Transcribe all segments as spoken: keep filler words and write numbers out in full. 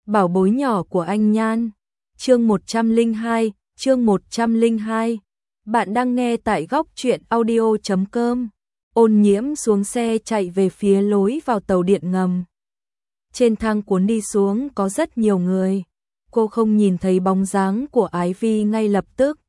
bảo bối nhỏ của anh Nhan. Chương một trăm lẻ hai, chương một trăm lẻ hai. Bạn đang nghe tại góc truyện audio chấm com. Ôn Nhiễm xuống xe chạy về phía lối vào tàu điện ngầm. Trên thang cuốn đi xuống có rất nhiều người. Cô không nhìn thấy bóng dáng của Ái Vi ngay lập tức.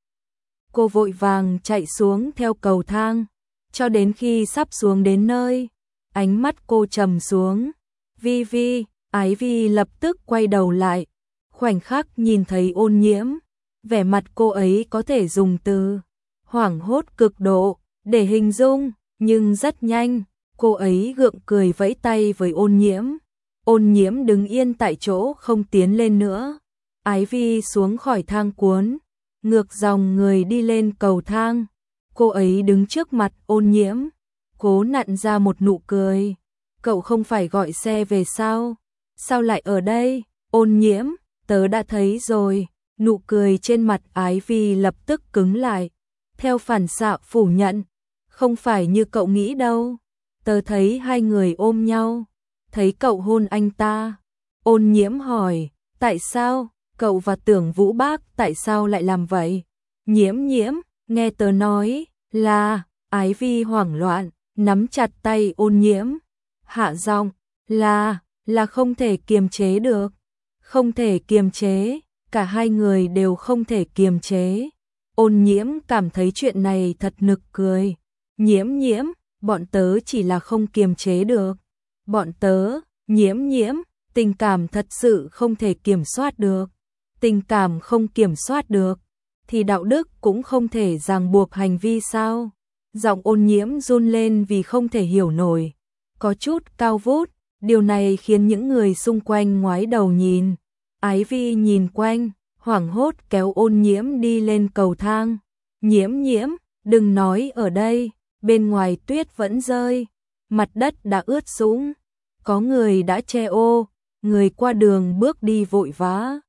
Cô vội vàng chạy xuống theo cầu thang, cho đến khi sắp xuống đến nơi, ánh mắt cô trầm xuống. Vi Vi, Ái Vi lập tức quay đầu lại, khoảnh khắc nhìn thấy Ôn Nhiễm, vẻ mặt cô ấy có thể dùng từ hoảng hốt cực độ để hình dung, nhưng rất nhanh, cô ấy gượng cười vẫy tay với Ôn Nhiễm. Ôn Nhiễm đứng yên tại chỗ không tiến lên nữa. Ái Vi xuống khỏi thang cuốn, ngược dòng người đi lên cầu thang. Cô ấy đứng trước mặt Ôn Nhiễm, cố nặn ra một nụ cười. Cậu không phải gọi xe về sao? Sao lại ở đây? Ôn Nhiễm, tớ đã thấy rồi. Nụ cười trên mặt Ái Vi lập tức cứng lại. Theo phản xạ phủ nhận, không phải như cậu nghĩ đâu. Tớ thấy hai người ôm nhau, thấy cậu hôn anh ta. Ôn Nhiễm hỏi, tại sao? Cậu và Tưởng Vũ Bác tại sao lại làm vậy? Nhiễm Nhiễm, nghe tớ nói là... Ái Vi hoảng loạn, nắm chặt tay Ôn Nhiễm, hạ giọng, là, là không thể kiềm chế được. Không thể kiềm chế, cả hai người đều không thể kiềm chế. Ôn Nhiễm cảm thấy chuyện này thật nực cười. Nhiễm Nhiễm, bọn tớ chỉ là không kiềm chế được. Bọn tớ, Nhiễm Nhiễm, tình cảm thật sự không thể kiểm soát được. Tình cảm không kiểm soát được, thì đạo đức cũng không thể ràng buộc hành vi sao? Giọng Ôn Nhiễm run lên vì không thể hiểu nổi, có chút cao vút, điều này khiến những người xung quanh ngoái đầu nhìn. Ái Vi nhìn quanh, hoảng hốt kéo Ôn Nhiễm đi lên cầu thang. Nhiễm Nhiễm, đừng nói ở đây, bên ngoài tuyết vẫn rơi, mặt đất đã ướt sũng, có người đã che ô, người qua đường bước đi vội vã.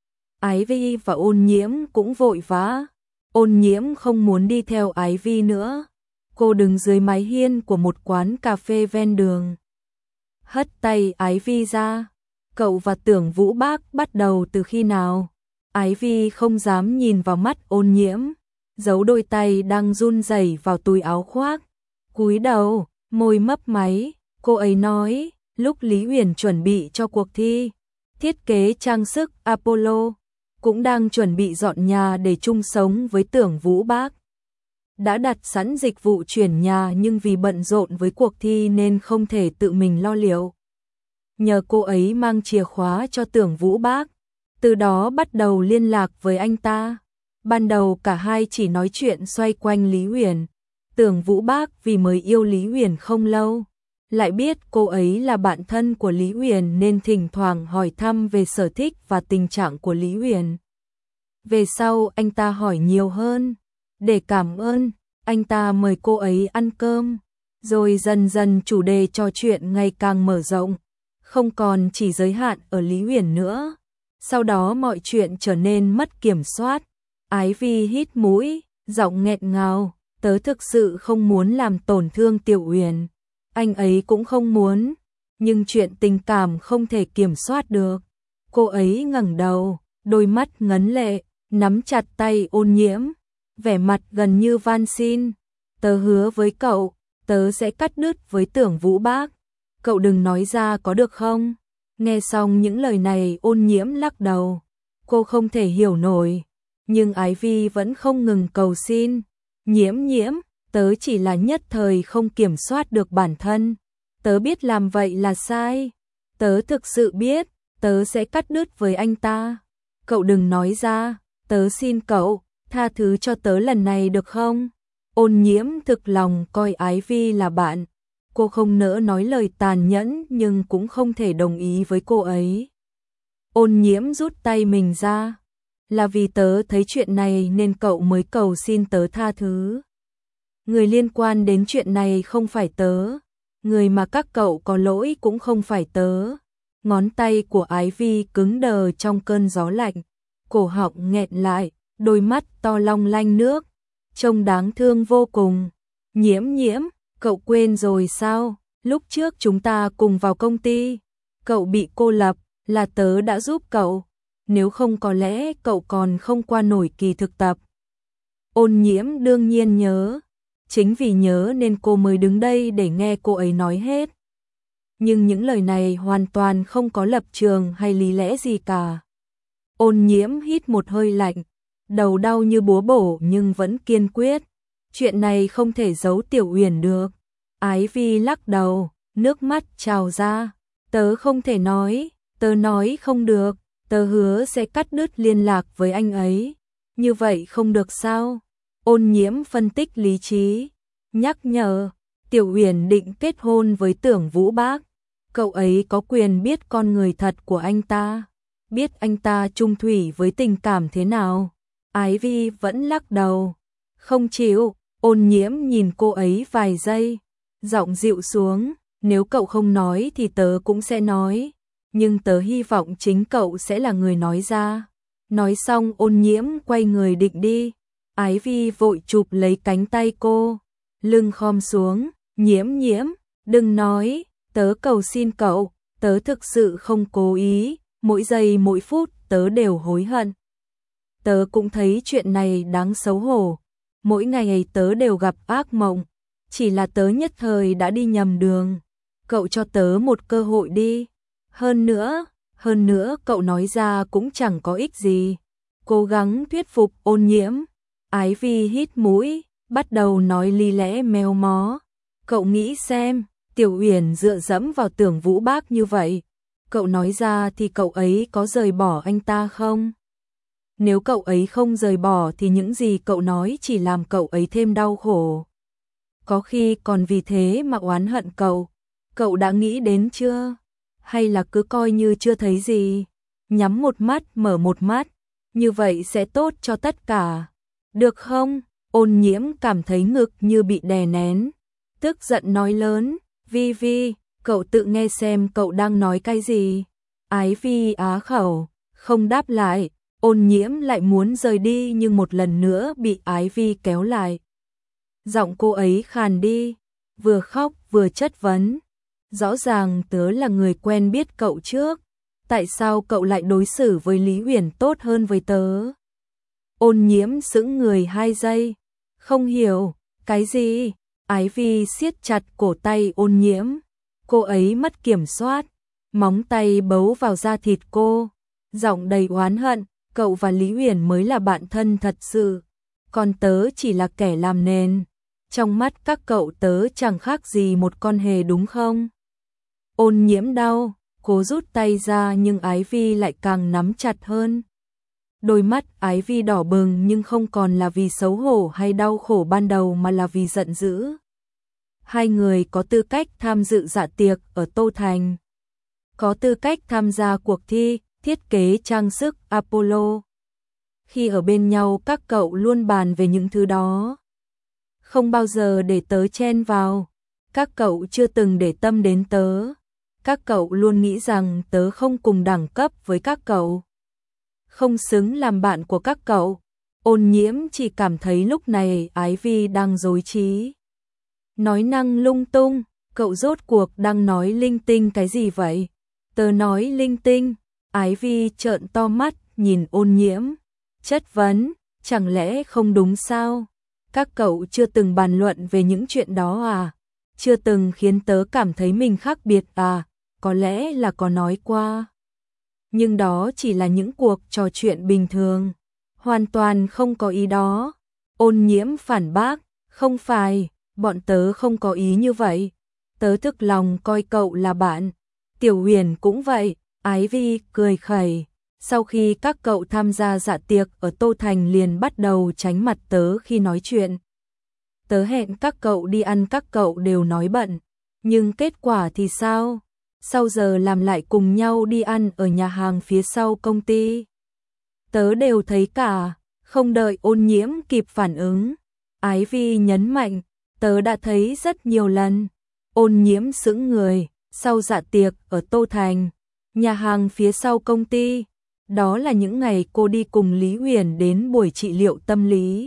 Ái Vi và Ôn Nhiễm cũng vội vã. Ôn Nhiễm không muốn đi theo Ái Vi nữa. Cô đứng dưới mái hiên của một quán cà phê ven đường, hất tay Ái Vi ra. Cậu và Tưởng Vũ Bác bắt đầu từ khi nào? Ái Vi không dám nhìn vào mắt Ôn Nhiễm, giấu đôi tay đang run rẩy vào túi áo khoác. Cúi đầu, môi mấp máy, cô ấy nói, lúc Lý Uyển chuẩn bị cho cuộc thi thiết kế trang sức Apollo, cũng đang chuẩn bị dọn nhà để chung sống với Tưởng Vũ Bác. Đã đặt sẵn dịch vụ chuyển nhà nhưng vì bận rộn với cuộc thi nên không thể tự mình lo liệu. Nhờ cô ấy mang chìa khóa cho Tưởng Vũ Bác, từ đó bắt đầu liên lạc với anh ta. Ban đầu cả hai chỉ nói chuyện xoay quanh Lý Uyển. Tưởng Vũ Bác vì mới yêu Lý Uyển không lâu, lại biết cô ấy là bạn thân của Lý Uyển nên thỉnh thoảng hỏi thăm về sở thích và tình trạng của Lý Uyển. Về sau anh ta hỏi nhiều hơn. Để cảm ơn, anh ta mời cô ấy ăn cơm. Rồi dần dần chủ đề trò chuyện ngày càng mở rộng, không còn chỉ giới hạn ở Lý Uyển nữa. Sau đó mọi chuyện trở nên mất kiểm soát. Ái Vi hít mũi, giọng nghẹn ngào, tớ thực sự không muốn làm tổn thương Tiểu Uyển. Anh ấy cũng không muốn, nhưng chuyện tình cảm không thể kiểm soát được. Cô ấy ngẩng đầu, đôi mắt ngấn lệ, nắm chặt tay Ôn Nhiễm, vẻ mặt gần như van xin. Tớ hứa với cậu, tớ sẽ cắt đứt với Tưởng Vũ Bác. Cậu đừng nói ra có được không? Nghe xong những lời này Ôn Nhiễm lắc đầu. Cô không thể hiểu nổi, nhưng Ái Vi vẫn không ngừng cầu xin. Nhiễm Nhiễm, tớ chỉ là nhất thời không kiểm soát được bản thân. Tớ biết làm vậy là sai. Tớ thực sự biết, tớ sẽ cắt đứt với anh ta. Cậu đừng nói ra, tớ xin cậu, tha thứ cho tớ lần này được không? Ôn Nhiễm thực lòng coi Ái Vi là bạn. Cô không nỡ nói lời tàn nhẫn nhưng cũng không thể đồng ý với cô ấy. Ôn Nhiễm rút tay mình ra. Là vì tớ thấy chuyện này nên cậu mới cầu xin tớ tha thứ. Người liên quan đến chuyện này không phải tớ. Người mà các cậu có lỗi cũng không phải tớ. Ngón tay của Ái Vi cứng đờ trong cơn gió lạnh. Cổ họng nghẹn lại, đôi mắt to long lanh nước, trông đáng thương vô cùng. Nhiễm Nhiễm, cậu quên rồi sao? Lúc trước chúng ta cùng vào công ty, cậu bị cô lập, là tớ đã giúp cậu, nếu không có lẽ cậu còn không qua nổi kỳ thực tập. Ôn Nhiễm đương nhiên nhớ, chính vì nhớ nên cô mới đứng đây để nghe cô ấy nói hết. Nhưng những lời này hoàn toàn không có lập trường hay lý lẽ gì cả. Ôn Nhiễm hít một hơi lạnh, đầu đau như búa bổ nhưng vẫn kiên quyết. Chuyện này không thể giấu Tiểu Uyển được. Ái Vi lắc đầu, nước mắt trào ra. Tớ không thể nói, tớ nói không được, tớ hứa sẽ cắt đứt liên lạc với anh ấy. Như vậy không được sao? Ôn Nhiễm phân tích lý trí, nhắc nhở, Tiểu Uyển định kết hôn với Tưởng Vũ Bác. Cậu ấy có quyền biết con người thật của anh ta, biết anh ta chung thủy với tình cảm thế nào. Ái Vi vẫn lắc đầu, không chịu. Ôn Nhiễm nhìn cô ấy vài giây, giọng dịu xuống, nếu cậu không nói thì tớ cũng sẽ nói, nhưng tớ hy vọng chính cậu sẽ là người nói ra. Nói xong Ôn Nhiễm quay người định đi, Ái Vi vội chụp lấy cánh tay cô, lưng khom xuống, Nhiễm Nhiễm, đừng nói, tớ cầu xin cậu, tớ thực sự không cố ý, mỗi giây mỗi phút tớ đều hối hận. Tớ cũng thấy chuyện này đáng xấu hổ, mỗi ngày tớ đều gặp ác mộng, chỉ là tớ nhất thời đã đi nhầm đường, cậu cho tớ một cơ hội đi. Hơn nữa, hơn nữa cậu nói ra cũng chẳng có ích gì. Cố gắng thuyết phục Ôn Nhiễm. Ái Vi hít mũi, bắt đầu nói lý lẽ mèo mó. Cậu nghĩ xem, Tiểu Uyển dựa dẫm vào Tưởng Vũ Bác như vậy, cậu nói ra thì cậu ấy có rời bỏ anh ta không? Nếu cậu ấy không rời bỏ thì những gì cậu nói chỉ làm cậu ấy thêm đau khổ. Có khi còn vì thế mà oán hận cậu. Cậu đã nghĩ đến chưa? Hay là cứ coi như chưa thấy gì? Nhắm một mắt mở một mắt, như vậy sẽ tốt cho tất cả. Được không? Ôn Nhiễm cảm thấy ngực như bị đè nén, tức giận nói lớn, Vi Vi, cậu tự nghe xem cậu đang nói cái gì. Ái Vi á khẩu, không đáp lại. Ôn Nhiễm lại muốn rời đi nhưng một lần nữa bị Ái Vi kéo lại. Giọng cô ấy khàn đi, vừa khóc vừa chất vấn. Rõ ràng tớ là người quen biết cậu trước, tại sao cậu lại đối xử với Lý Uyển tốt hơn với tớ? Ôn Nhiễm sững người hai giây, không hiểu, cái gì? Ái Vi siết chặt cổ tay Ôn Nhiễm, cô ấy mất kiểm soát, móng tay bấu vào da thịt cô, giọng đầy oán hận, cậu và Lý Uyển mới là bạn thân thật sự, còn tớ chỉ là kẻ làm nền. Trong mắt các cậu tớ chẳng khác gì một con hề đúng không? Ôn Nhiễm đau, cố rút tay ra nhưng Ái Vi lại càng nắm chặt hơn. Đôi mắt Ái Vi đỏ bừng nhưng không còn là vì xấu hổ hay đau khổ ban đầu mà là vì giận dữ. Hai người có tư cách tham dự dạ tiệc ở Tô Thành, có tư cách tham gia cuộc thi thiết kế trang sức Apollo. Khi ở bên nhau các cậu luôn bàn về những thứ đó, không bao giờ để tớ chen vào. Các cậu chưa từng để tâm đến tớ. Các cậu luôn nghĩ rằng tớ không cùng đẳng cấp với các cậu, không xứng làm bạn của các cậu. Ôn Nhiễm chỉ cảm thấy lúc này Ái Vi đang dối trí, nói năng lung tung. Cậu rốt cuộc đang nói linh tinh cái gì vậy? Tớ nói linh tinh. Ái Vi trợn to mắt nhìn Ôn Nhiễm, chất vấn, chẳng lẽ không đúng sao? Các cậu chưa từng bàn luận về những chuyện đó à? Chưa từng khiến tớ cảm thấy mình khác biệt à? Có lẽ là có nói qua, nhưng đó chỉ là những cuộc trò chuyện bình thường, hoàn toàn không có ý đó. Ôn Nhiễm phản bác, không phải, bọn tớ không có ý như vậy. Tớ thực lòng coi cậu là bạn. Tiểu Uyển cũng vậy. Ái Vi cười khẩy. Sau khi các cậu tham gia dạ tiệc ở Tô Thành liền bắt đầu tránh mặt tớ khi nói chuyện. Tớ hẹn các cậu đi ăn các cậu đều nói bận. Nhưng kết quả thì sao? Sau giờ làm lại cùng nhau đi ăn ở nhà hàng phía sau công ty. Tớ đều thấy cả. Không đợi Ôn Nhiễm kịp phản ứng, Ái Vi nhấn mạnh, tớ đã thấy rất nhiều lần. Ôn Nhiễm sững người. Sau dạ tiệc ở Tô Thành, nhà hàng phía sau công ty, đó là những ngày cô đi cùng Lý Uyển đến buổi trị liệu tâm lý.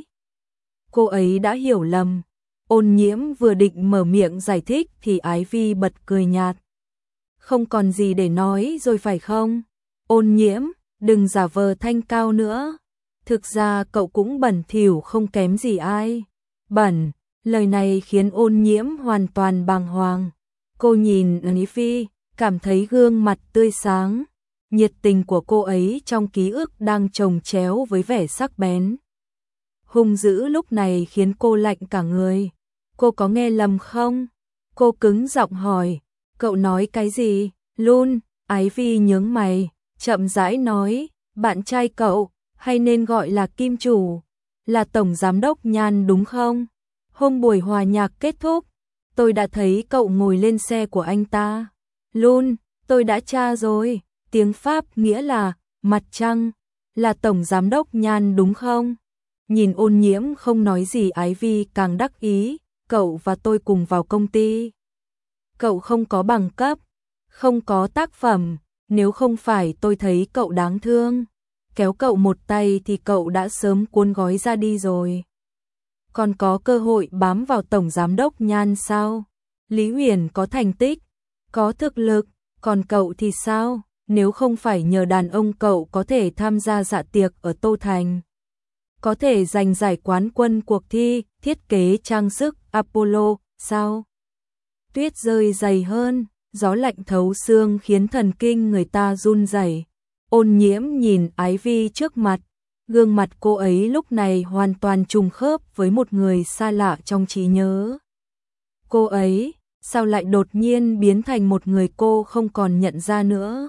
Cô ấy đã hiểu lầm. Ôn Nhiễm vừa định mở miệng giải thích thì Ái Vi bật cười nhạt. không còn gì để nói rồi phải không? Ôn Nhiễm, đừng giả vờ thanh cao nữa. Thực ra cậu cũng bẩn thỉu không kém gì ai. Bẩn, lời này khiến Ôn Nhiễm hoàn toàn bàng hoàng. Cô nhìn Lý Phi, cảm thấy gương mặt tươi sáng. Nhiệt tình của cô ấy trong ký ức đang chồng chéo với vẻ sắc bén. Hung dữ lúc này khiến cô lạnh cả người. Cô có nghe lầm không? Cô cứng giọng hỏi. Cậu nói cái gì? Lun, Ái Vi nhướng mày, chậm rãi nói, bạn trai cậu, hay nên gọi là Kim chủ, là tổng giám đốc Nhan đúng không? Hôm buổi hòa nhạc kết thúc, tôi đã thấy cậu ngồi lên xe của anh ta. Lun, tôi đã tra rồi, tiếng Pháp nghĩa là mặt trăng, là tổng giám đốc Nhan đúng không? Nhìn Ôn Nhiễm không nói gì, Ái Vi càng đắc ý, cậu và tôi cùng vào công ty. Cậu không có bằng cấp, không có tác phẩm, nếu không phải tôi thấy cậu đáng thương, kéo cậu một tay thì cậu đã sớm cuốn gói ra đi rồi. Còn có cơ hội bám vào tổng giám đốc Nhan sao? Lý Huyền có thành tích, có thực lực, còn cậu thì sao? Nếu không phải nhờ đàn ông cậu có thể tham gia dạ tiệc ở Tô Thành, có thể giành giải quán quân cuộc thi thiết kế trang sức Apollo, sao? Tuyết rơi dày hơn, gió lạnh thấu xương khiến thần kinh người ta run rẩy. Ôn Nhiễm nhìn Ái Vi trước mặt, gương mặt cô ấy lúc này hoàn toàn trùng khớp với một người xa lạ trong trí nhớ. Cô ấy, sao lại đột nhiên biến thành một người cô không còn nhận ra nữa?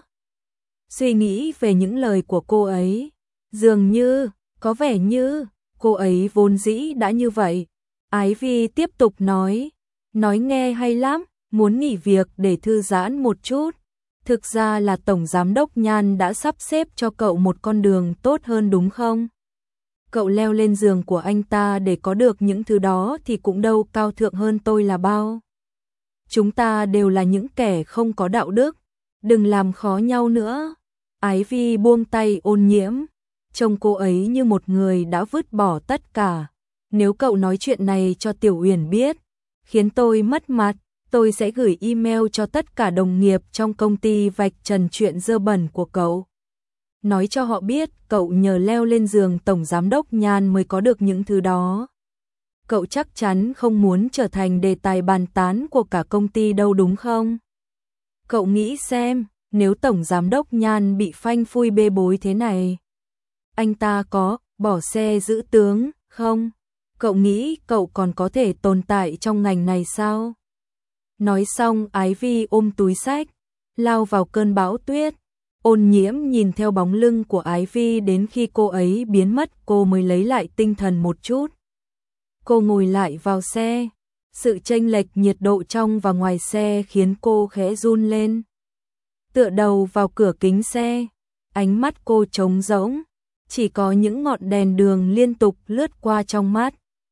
Suy nghĩ về những lời của cô ấy, dường như, có vẻ như, cô ấy vốn dĩ đã như vậy. Ái Vi tiếp tục nói, nói nghe hay lắm, muốn nghỉ việc để thư giãn một chút. Thực ra là tổng giám đốc Nhan đã sắp xếp cho cậu một con đường tốt hơn đúng không? Cậu leo lên giường của anh ta để có được những thứ đó thì cũng đâu cao thượng hơn tôi là bao. Chúng ta đều là những kẻ không có đạo đức, đừng làm khó nhau nữa. Ái Vi buông tay Ôn Nhiễm, trông cô ấy như một người đã vứt bỏ tất cả. Nếu cậu nói chuyện này cho Tiểu Uyển biết, khiến tôi mất mặt, tôi sẽ gửi email cho tất cả đồng nghiệp trong công ty vạch trần chuyện dơ bẩn của cậu. Nói cho họ biết cậu nhờ leo lên giường tổng giám đốc Nhan mới có được những thứ đó. Cậu chắc chắn không muốn trở thành đề tài bàn tán của cả công ty đâu đúng không? Cậu nghĩ xem, nếu tổng giám đốc Nhan bị phanh phui bê bối thế này, anh ta có bỏ xe giữ tướng không? Cậu nghĩ cậu còn có thể tồn tại trong ngành này sao? Nói xong Ái Vi ôm túi xách, lao vào cơn bão tuyết. Ôn Nhiễm nhìn theo bóng lưng của Ái Vi đến khi cô ấy biến mất cô mới lấy lại tinh thần một chút. Cô ngồi lại vào xe, sự chênh lệch nhiệt độ trong và ngoài xe khiến cô khẽ run lên. Tựa đầu vào cửa kính xe, ánh mắt cô trống rỗng, chỉ có những ngọn đèn đường liên tục lướt qua trong mắt.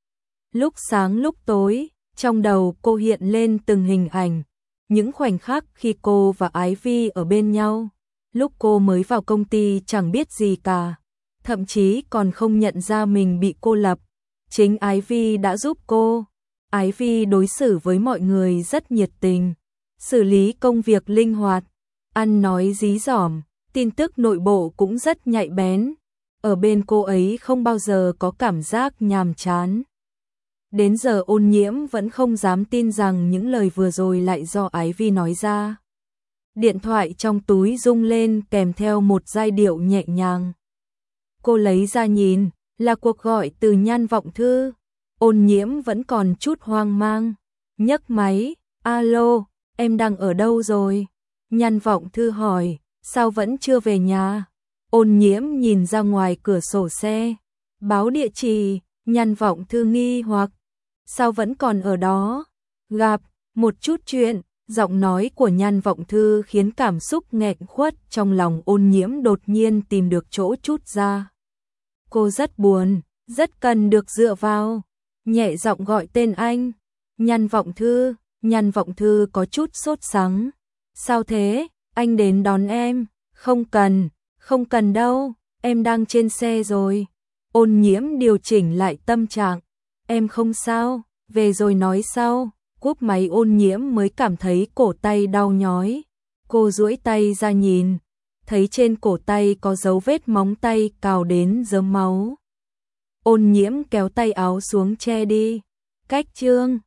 Lúc sáng lúc tối, trong đầu cô hiện lên từng hình ảnh, những khoảnh khắc khi cô và Ái Vi ở bên nhau. Lúc cô mới vào công ty chẳng biết gì cả, thậm chí còn không nhận ra mình bị cô lập. Chính Ái Vi đã giúp cô. Ái Vi đối xử với mọi người rất nhiệt tình, xử lý công việc linh hoạt, ăn nói dí dỏm, tin tức nội bộ cũng rất nhạy bén. Ở bên cô ấy không bao giờ có cảm giác nhàm chán. Đến giờ Ôn Nhiễm vẫn không dám tin rằng những lời vừa rồi lại do Ái Vi nói ra. Điện thoại trong túi rung lên kèm theo một giai điệu nhẹ nhàng. Cô lấy ra nhìn, là cuộc gọi từ Nhan Vọng Thư. Ôn Nhiễm vẫn còn chút hoang mang, nhấc máy, alo, em đang ở đâu rồi? Nhan Vọng Thư hỏi, sao vẫn chưa về nhà? Ôn Nhiễm nhìn ra ngoài cửa sổ xe, báo địa chỉ. Nhan Vọng Thư nghi hoặc, sao vẫn còn ở đó? Gặp, một chút chuyện. Giọng nói của Nhan Vọng Thư khiến cảm xúc nghẹn khuất trong lòng Ôn Nhiễm đột nhiên tìm được chỗ trút ra. Cô rất buồn, rất cần được dựa vào. Nhẹ giọng gọi tên anh. Nhan Vọng Thư. Nhan Vọng Thư có chút sốt sắng. Sao thế? Anh đến đón em. Không cần, không cần đâu, em đang trên xe rồi. Ôn Nhiễm điều chỉnh lại tâm trạng. Em không sao, về rồi nói sau. Cúp máy Ôn Nhiễm mới cảm thấy cổ tay đau nhói. Cô duỗi tay ra nhìn, thấy trên cổ tay có dấu vết móng tay cào đến rớm máu. Ôn Nhiễm kéo tay áo xuống che đi. Cách Trương